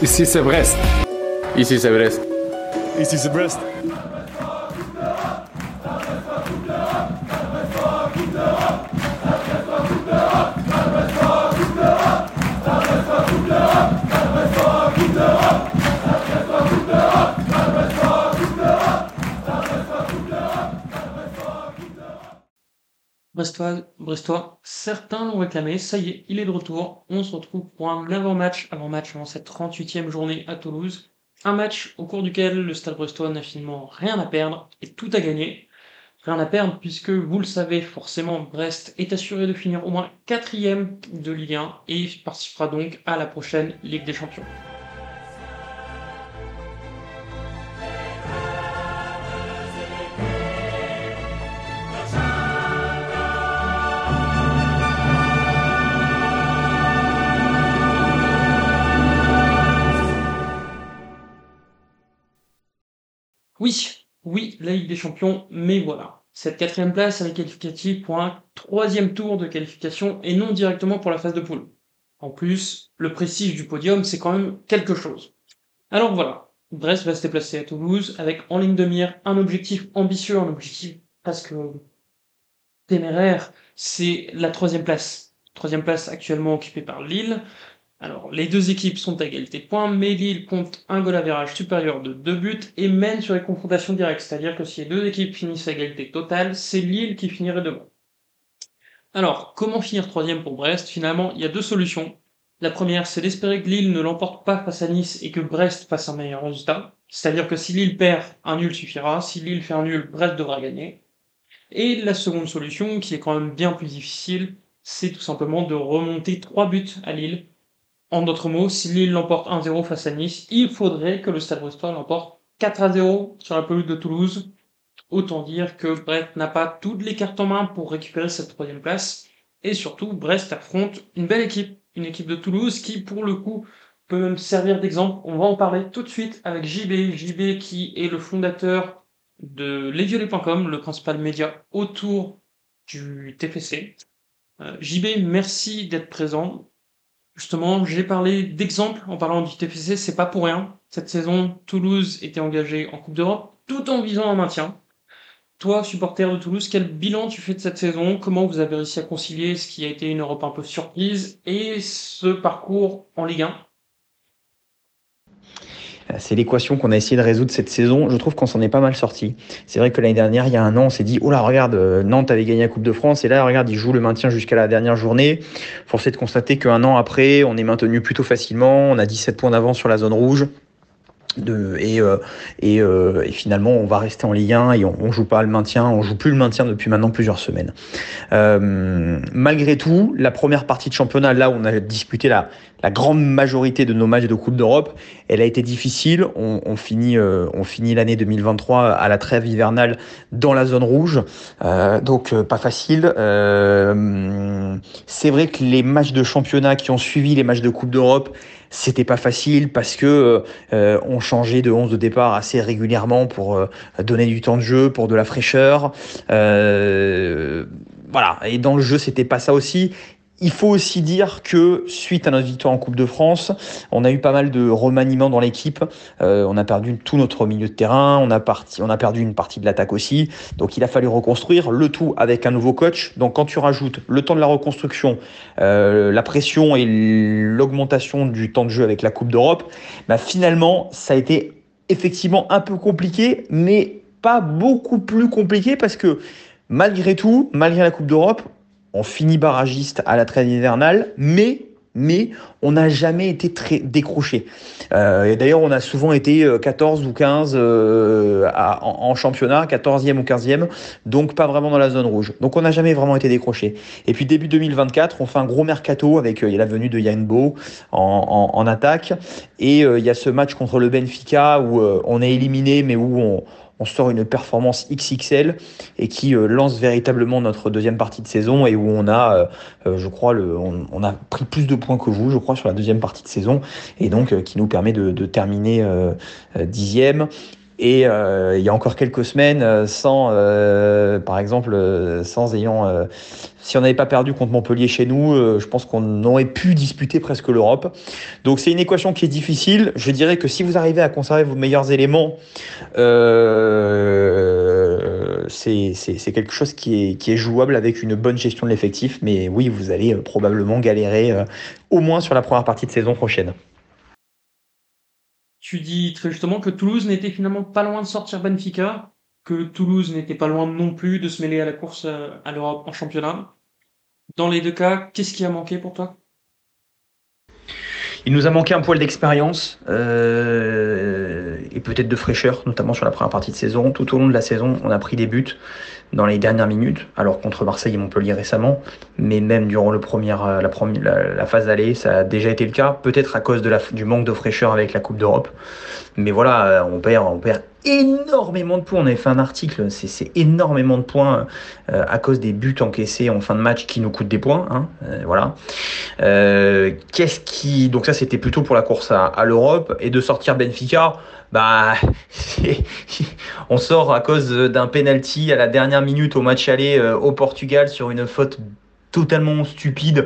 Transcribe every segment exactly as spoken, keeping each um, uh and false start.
Ici c'est Brest. Ici c'est Brest. Ici c'est Brest. Brestois, Brestois, certains l'ont réclamé, ça y est, il est de retour. On se retrouve pour un avant-match, avant-match avant cette trente-huitième journée à Toulouse. Un match au cours duquel le Stade Brestois n'a finalement rien à perdre et tout à gagner. Rien à perdre puisque, vous le savez forcément, Brest est assuré de finir au moins quatrième de Ligue un et participera donc à la prochaine Ligue des Champions. Oui, oui, la Ligue des Champions, mais voilà. Cette quatrième place, elle est qualificative pour un troisième tour de qualification et non directement pour la phase de poule. En plus, le prestige du podium, c'est quand même quelque chose. Alors voilà, Brest va se déplacer à Toulouse avec en ligne de mire un objectif ambitieux, un objectif presque téméraire, c'est la troisième place. Troisième place actuellement occupée par Lille. Alors, les deux équipes sont à égalité de points, mais Lille compte un goal average supérieur de deux buts et mène sur les confrontations directes. C'est-à-dire que si les deux équipes finissent à égalité totale, c'est Lille qui finirait devant. Alors, comment finir troisième pour Brest ? Finalement, il y a deux solutions. La première, c'est d'espérer que Lille ne l'emporte pas face à Nice et que Brest fasse un meilleur résultat. C'est-à-dire que si Lille perd, un nul suffira. Si Lille fait un nul, Brest devra gagner. Et la seconde solution, qui est quand même bien plus difficile, c'est tout simplement de remonter trois buts à Lille. En d'autres mots, si Lille l'emporte un zéro face à Nice, il faudrait que le Stade Brestois l'emporte quatre à zéro sur la pelouse de Toulouse. Autant dire que Brest n'a pas toutes les cartes en main pour récupérer cette troisième place. Et surtout, Brest affronte une belle équipe, une équipe de Toulouse qui, pour le coup, peut même servir d'exemple. On va en parler tout de suite avec J B. J B qui est le fondateur de lesviolets point com, le principal média autour du T F C. Euh, J B, merci d'être présent. Justement, j'ai parlé d'exemple en parlant du T F C, c'est pas pour rien. Cette saison, Toulouse était engagée en Coupe d'Europe, tout en visant un maintien. Toi, supporter de Toulouse, quel bilan tu fais de cette saison ? Comment vous avez réussi à concilier ce qui a été une Europe un peu surprise et ce parcours en Ligue un ? C'est l'équation qu'on a essayé de résoudre cette saison. Je trouve qu'on s'en est pas mal sorti. C'est vrai que l'année dernière, il y a un an, on s'est dit « Oh là, regarde, Nantes avait gagné la Coupe de France et là, regarde, ils jouent le maintien jusqu'à la dernière journée. » Force est de constater qu'un an après, on est maintenu plutôt facilement. On a dix-sept points d'avance sur la zone rouge. De, et, euh, et, euh, et finalement on va rester en Ligue un et on, on joue pas le maintien, on joue plus le maintien depuis maintenant plusieurs semaines. Euh, malgré tout, la première partie de championnat, là où on a disputé la, la grande majorité de nos matchs de Coupe d'Europe, elle a été difficile. On, on finit, euh, on finit l'année deux mille vingt-trois à la trêve hivernale dans la zone rouge, euh, donc euh, pas facile. Euh, c'est vrai que les matchs de championnat qui ont suivi les matchs de Coupe d'Europe, c'était pas facile parce que euh, on changeait de onze de départ assez régulièrement pour euh, donner du temps de jeu, pour de la fraîcheur. Euh, voilà. Et dans le jeu, c'était pas ça aussi. Il faut aussi dire que suite à notre victoire en Coupe de France, on a eu pas mal de remaniements dans l'équipe. Euh, on a perdu tout notre milieu de terrain, on a, parti, on a perdu une partie de l'attaque aussi. Donc il a fallu reconstruire le tout avec un nouveau coach. Donc quand tu rajoutes le temps de la reconstruction, euh, la pression et l'augmentation du temps de jeu avec la Coupe d'Europe, bah finalement ça a été effectivement un peu compliqué, mais pas beaucoup plus compliqué parce que malgré tout, malgré la Coupe d'Europe, on finit barragiste à la trêve hivernale, mais, mais on n'a jamais été très décroché. Euh, et d'ailleurs, on a souvent été quatorze ou quinze euh, à, en, en championnat, quatorzième ou quinzième, donc pas vraiment dans la zone rouge. Donc on n'a jamais vraiment été décroché. Et puis début deux mille vingt-quatre, on fait un gros mercato avec euh, la venue de Yann Bo en, en, en attaque. Et il euh, y a ce match contre le Benfica où euh, on est éliminé, mais où on... on sort une performance X X L et qui euh, lance véritablement notre deuxième partie de saison et où on a, euh, je crois, le, on, on a pris plus de points que vous, je crois, sur la deuxième partie de saison et donc euh, qui nous permet de, de terminer euh, euh, dixième. Et euh, il y a encore quelques semaines, sans, euh, par exemple, euh, sans ayant, euh, si on n'avait pas perdu contre Montpellier chez nous, euh, je pense qu'on aurait pu disputer presque l'Europe. Donc c'est une équation qui est difficile. Je dirais que si vous arrivez à conserver vos meilleurs éléments, euh, c'est, c'est, c'est quelque chose qui est, qui est jouable avec une bonne gestion de l'effectif. Mais oui, vous allez euh, probablement galérer, euh, au moins sur la première partie de saison prochaine. Tu dis très justement que Toulouse n'était finalement pas loin de sortir Benfica, que Toulouse n'était pas loin non plus de se mêler à la course euh, à l'Europe en championnat. Dans les deux cas, qu'est-ce qui a manqué pour toi? Il nous a manqué un poil d'expérience euh, et peut-être de fraîcheur, notamment sur la première partie de saison. Tout au long de la saison, on a pris des buts dans les dernières minutes, alors contre Marseille et Montpellier récemment, mais même durant le premier, la, première, la, la phase d'aller, ça a déjà été le cas, peut-être à cause de la, du manque de fraîcheur avec la Coupe d'Europe. Mais voilà, on perd, on perd énormément de points. On avait fait un article, c'est, c'est énormément de points euh, à cause des buts encaissés en fin de match qui nous coûtent des points. Hein, euh, voilà. Euh, qu'est-ce qui, donc ça c'était plutôt pour la course à, à l'Europe et de sortir Benfica. Bah, on sort à cause d'un penalty à la dernière minute au match aller euh, au Portugal sur une faute totalement stupide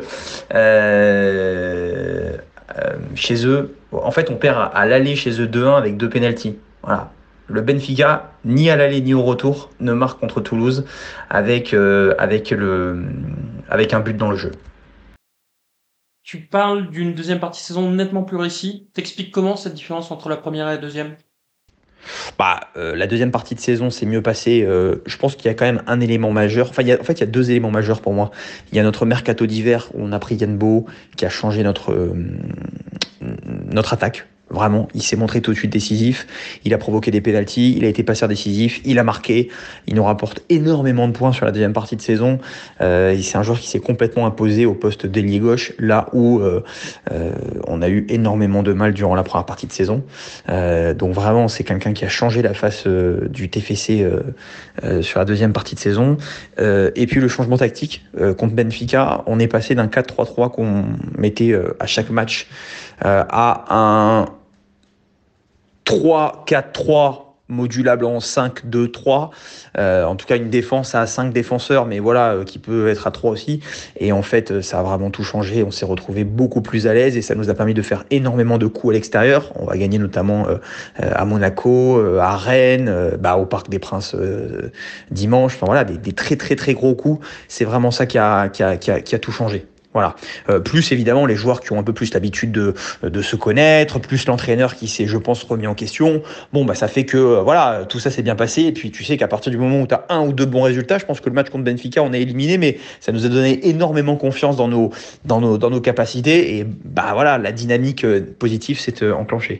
euh, euh, chez eux. En fait, on perd à, à l'aller chez eux deux un avec deux penalties. Voilà. Le Benfica, ni à l'aller ni au retour, ne marque contre Toulouse avec, euh, avec, le, avec un but dans le jeu. Tu parles d'une deuxième partie de saison nettement plus réussie. T'expliques comment cette différence entre la première et la deuxième? Bah, euh, la deuxième partie de saison s'est mieux passée. Euh, je pense qu'il y a quand même un élément majeur. Enfin, il y a, en fait, il y a deux éléments majeurs pour moi. Il y a notre mercato d'hiver où on a pris Yann Bo qui a changé notre, euh, notre attaque. Vraiment, il s'est montré tout de suite décisif. Il a provoqué des pénaltys, il a été passeur décisif, il a marqué. Il nous rapporte énormément de points sur la deuxième partie de saison. Euh, c'est un joueur qui s'est complètement imposé au poste d'ailier gauche, là où euh, euh, on a eu énormément de mal durant la première partie de saison. Euh, donc vraiment, c'est quelqu'un qui a changé la face euh, du T F C euh, euh, sur la deuxième partie de saison. Euh, et puis le changement tactique euh, contre Benfica, on est passé d'un quatre trois trois qu'on mettait euh, à chaque match euh, à un trois quatre trois modulable en cinq deux trois, euh, en tout cas une défense à cinq défenseurs, mais voilà, euh, qui peut être à trois aussi. Et en fait, euh, ça a vraiment tout changé. On s'est retrouvé beaucoup plus à l'aise et ça nous a permis de faire énormément de coups à l'extérieur. On va gagner notamment euh, à Monaco, euh, à Rennes, euh, bah, au Parc des Princes euh, dimanche. Enfin voilà, des, des très très très gros coups. C'est vraiment ça qui a, qui a, qui a, qui a tout changé. Voilà. Euh, plus évidemment les joueurs qui ont un peu plus l'habitude de, de se connaître, plus l'entraîneur qui s'est, je pense, remis en question. Bon, bah ça fait que euh, voilà, tout ça s'est bien passé. Et puis tu sais qu'à partir du moment où tu as un ou deux bons résultats, je pense que le match contre Benfica, on est éliminé, mais ça nous a donné énormément confiance dans nos, dans nos, dans nos capacités. Et bah voilà, la dynamique euh, positive s'est euh, enclenchée.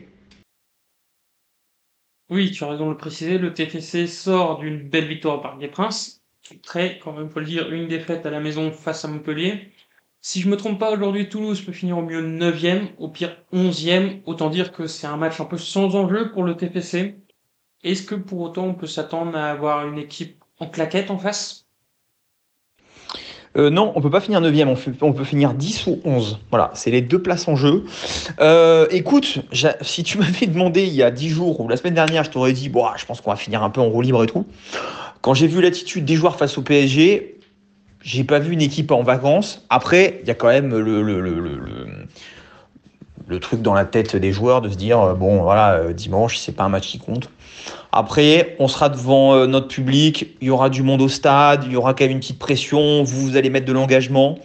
Oui, tu as raison de le préciser, le T F C sort d'une belle victoire au Parc des Princes. Très, quand même, faut le dire, une défaite à la maison face à Montpellier. Si je me trompe pas, aujourd'hui, Toulouse peut finir au mieux neuvième, au pire onzième. Autant dire que c'est un match un peu sans enjeu pour le T F C. Est-ce que pour autant on peut s'attendre à avoir une équipe en claquette en face? Euh, non, on peut pas finir neuvième, on, fait- on peut finir dix ou onze. Voilà, c'est les deux places en jeu. Euh, écoute, j'a- si tu m'avais demandé il y a dix jours ou la semaine dernière, je t'aurais dit, bon, je pense qu'on va finir un peu en roue libre et tout. Quand j'ai vu l'attitude des joueurs face au P S G, j'ai pas vu une équipe en vacances. Après, il y a quand même le, le, le, le, le- le truc dans la tête des joueurs de se dire, euh, bon, voilà, euh, dimanche, c'est pas un match qui compte. Après, on sera devant euh, notre public, il y aura du monde au stade, il y aura quand même une petite pression, vous, vous allez mettre de l'engagement.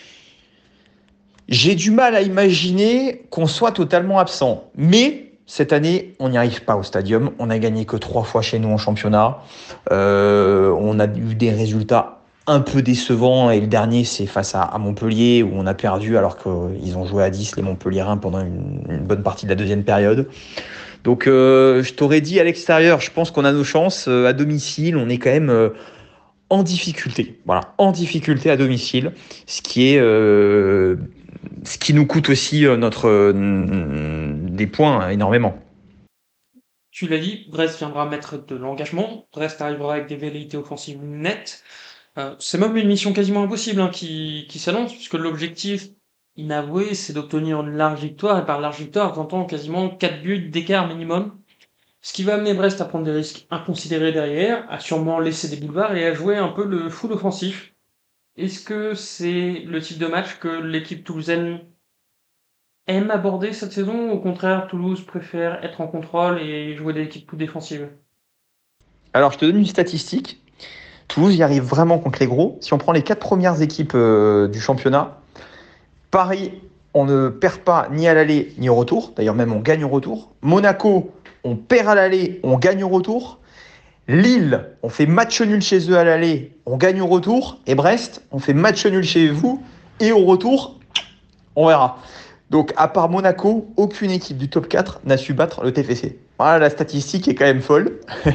J'ai du mal à imaginer qu'on soit totalement absent. Mais cette année, on n'y arrive pas au stadium. On a gagné que trois fois chez nous en championnat. Euh, on a eu des résultats un peu décevants. Et le dernier, c'est face à, à Montpellier, où on a perdu alors qu'ils ont joué à dix, les Montpelliérains, pendant une, une bonne partie de la deuxième période. Donc, euh, je t'aurais dit à l'extérieur, je pense qu'on a nos chances. Euh, à domicile, on est quand même euh, en difficulté. Voilà, en difficulté à domicile. Ce qui est... Euh, ce qui nous coûte aussi euh, notre, euh, des points, hein, énormément. Tu l'as dit, Brest viendra mettre de l'engagement. Brest arrivera avec des velléités offensives nettes. Euh, c'est même une mission quasiment impossible hein, qui, qui s'annonce, puisque l'objectif inavoué, c'est d'obtenir une large victoire, et par large victoire, j'entends quasiment quatre buts d'écart minimum. Ce qui va amener Brest à prendre des risques inconsidérés derrière, à sûrement laisser des boulevards et à jouer un peu le full offensif. Est-ce que c'est le type de match que l'équipe toulousaine aime aborder cette saison ou au contraire Toulouse préfère être en contrôle et jouer des équipes plus défensives? Alors, je te donne une statistique. Toulouse y arrive vraiment contre les gros. Si on prend les quatre premières équipes euh, du championnat, Paris, on ne perd pas ni à l'aller ni au retour. D'ailleurs, même on gagne au retour. Monaco, on perd à l'aller, on gagne au retour. Lille, on fait match nul chez eux à l'aller, on gagne au retour. Et Brest, on fait match nul chez vous et au retour, on verra. Donc, à part Monaco, aucune équipe du top quatre n'a su battre le T F C. Voilà, la statistique est quand même folle.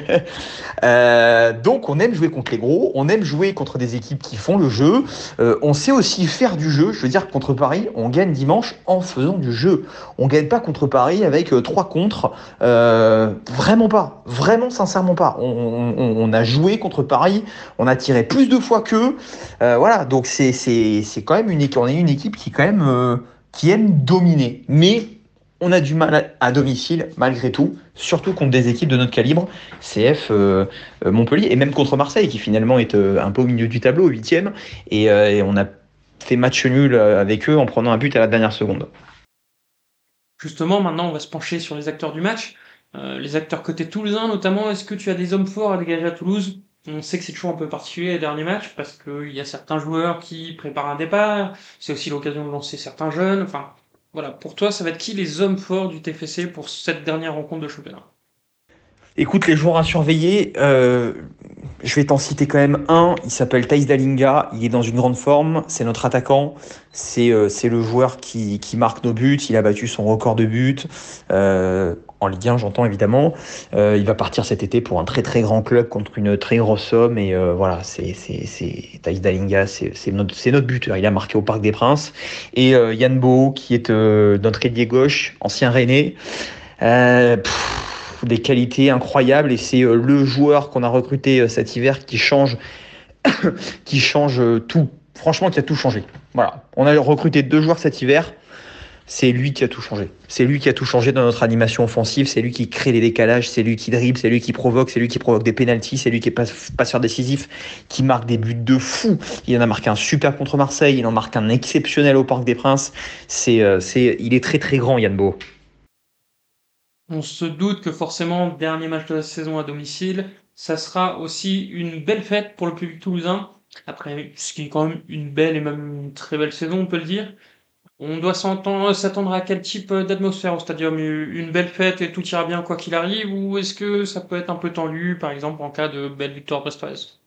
euh, donc, on aime jouer contre les gros, on aime jouer contre des équipes qui font le jeu. Euh, on sait aussi faire du jeu. Je veux dire, contre Paris, on gagne dimanche en faisant du jeu. On gagne pas contre Paris avec euh, trois contres. Euh, vraiment pas. Vraiment, sincèrement pas. On, on, on, a joué contre Paris, on a tiré plus de fois qu'eux. Euh, voilà, donc c'est, c'est, c'est quand même une équipe, on est une équipe qui quand même... Euh, qui aime dominer. Mais on a du mal à, à domicile, malgré tout, surtout contre des équipes de notre calibre, C F, euh, euh, Montpellier, et même contre Marseille, qui finalement est euh, un peu au milieu du tableau, au huitième, et, euh, et on a fait match nul avec eux en prenant un but à la dernière seconde. Justement, maintenant, on va se pencher sur les acteurs du match. Euh, les acteurs côté toulousain, notamment, est-ce que tu as des hommes forts à dégager à Toulouse? On sait que c'est toujours un peu particulier les derniers matchs parce qu'il y a certains joueurs qui préparent un départ. C'est aussi l'occasion de lancer certains jeunes. Enfin, voilà. Pour toi, ça va être qui les hommes forts du T F C pour cette dernière rencontre de championnat? Écoute, les joueurs à surveiller, euh, je vais t'en citer quand même un. Il s'appelle Thaïs Dalinga. Il est dans une grande forme. C'est notre attaquant. C'est euh, c'est le joueur qui, qui marque nos buts. Il a battu son record de buts. Euh, en Ligue un, j'entends évidemment. Euh, il va partir cet été pour un très très grand club contre une très grosse somme. Et euh, voilà, c'est c'est c'est Thaïs Dalinga, c'est c'est notre c'est notre buteur. Il a marqué au Parc des Princes. Et euh, Yann Bo, qui est euh, notre ailier gauche, ancien Rennais. Euh, pff, des qualités incroyables et c'est euh, le joueur qu'on a recruté euh, cet hiver qui change, qui change euh, tout. Franchement, qui a tout changé. Voilà, on a recruté deux joueurs cet hiver. C'est lui qui a tout changé. C'est lui qui a tout changé dans notre animation offensive. C'est lui qui crée les décalages. C'est lui qui dribble. C'est lui qui provoque. C'est lui qui provoque des pénaltys. C'est lui qui est passeur décisif, qui marque des buts de fou. Il en a marqué un super contre Marseille. Il en marque un exceptionnel au Parc des Princes. C'est, euh, c'est, il est très très grand, Yann Bo. On se doute que forcément, dernier match de la saison à domicile, ça sera aussi une belle fête pour le public toulousain. Après, ce qui est quand même une belle et même une très belle saison, on peut le dire. On doit s'entendre- s'attendre à quel type d'atmosphère au stadium? Une belle fête et tout ira bien quoi qu'il arrive, ou est-ce que ça peut être un peu tendu, par exemple en cas de belle victoire brestoise?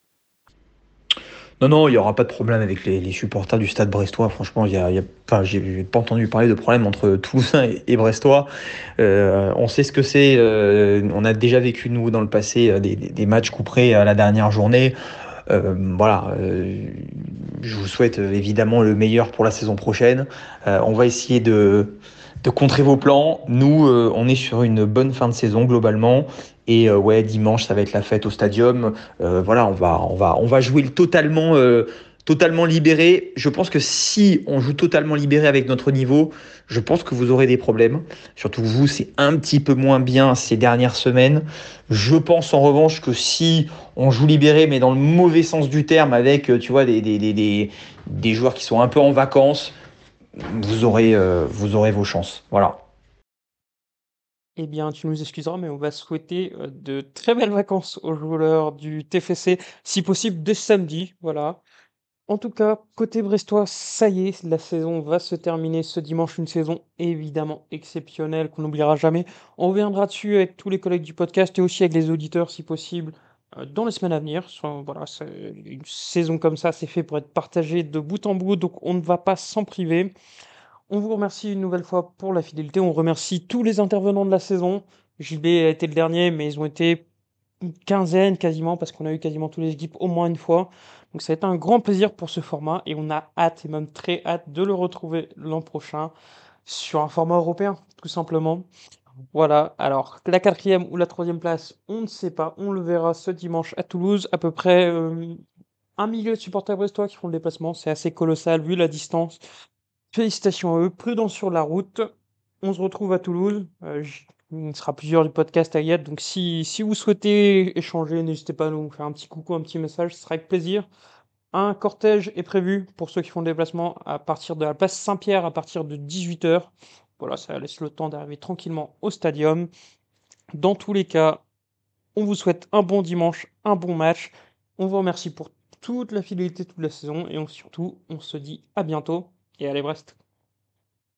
Non, non, il n'y aura pas de problème avec les, les supporters du stade brestois. Franchement, il y a, il y a pas, j'ai pas entendu parler de problème entre Toulousain et, et Brestois. Euh, on sait ce que c'est. Euh, on a déjà vécu, nous, dans le passé, euh, des, des, des matchs couperés à la dernière journée. Euh, voilà. Euh, je vous souhaite euh, évidemment le meilleur pour la saison prochaine. Euh, on va essayer de, de contrer vos plans. Nous, euh, on est sur une bonne fin de saison globalement. Et euh, ouais, dimanche, ça va être la fête au stadium. Euh, voilà, on va, on va, on va jouer le totalement, euh, totalement libéré. Je pense que si on joue totalement libéré avec notre niveau, je pense que vous aurez des problèmes. Surtout vous, c'est un petit peu moins bien ces dernières semaines. Je pense en revanche que si on joue libéré, mais dans le mauvais sens du terme, avec, euh, tu vois, des, des, des, des, des joueurs qui sont un peu en vacances, vous aurez, euh, vous aurez vos chances. Voilà. Eh bien, tu nous excuseras, mais on va souhaiter euh, de très belles vacances aux joueurs du T F C, si possible dès samedi, voilà. En tout cas, côté brestois, ça y est, la saison va se terminer ce dimanche, une saison évidemment exceptionnelle qu'on n'oubliera jamais. On reviendra dessus avec tous les collègues du podcast et aussi avec les auditeurs si possible euh, dans les semaines à venir. Soit- voilà, c'est- une saison comme ça, c'est fait pour être partagée de bout en bout, donc on ne va pas s'en priver. On vous remercie une nouvelle fois pour la fidélité. On remercie tous les intervenants de la saison. J B a été le dernier, mais ils ont été une quinzaine quasiment, parce qu'on a eu quasiment toutes les équipes au moins une fois. Donc ça a été un grand plaisir pour ce format et on a hâte et même très hâte de le retrouver l'an prochain sur un format européen, tout simplement. Voilà, alors la quatrième ou la troisième place, on ne sait pas, on le verra ce dimanche à Toulouse, à peu près euh, un millier de supporters brestois qui font le déplacement, c'est assez colossal vu la distance. Félicitations à eux, prudents sur la route. On se retrouve à Toulouse. Euh, j- Il sera plusieurs du podcast à y être. Donc si, si vous souhaitez échanger, n'hésitez pas à nous faire un petit coucou, un petit message, ce sera avec plaisir. Un cortège est prévu pour ceux qui font le déplacement à partir de la place Saint-Pierre à partir de dix-huit heures. Voilà, ça laisse le temps d'arriver tranquillement au stadium. Dans tous les cas, on vous souhaite un bon dimanche, un bon match. On vous remercie pour toute la fidélité toute la saison et on, surtout, on se dit à bientôt et allez Brest.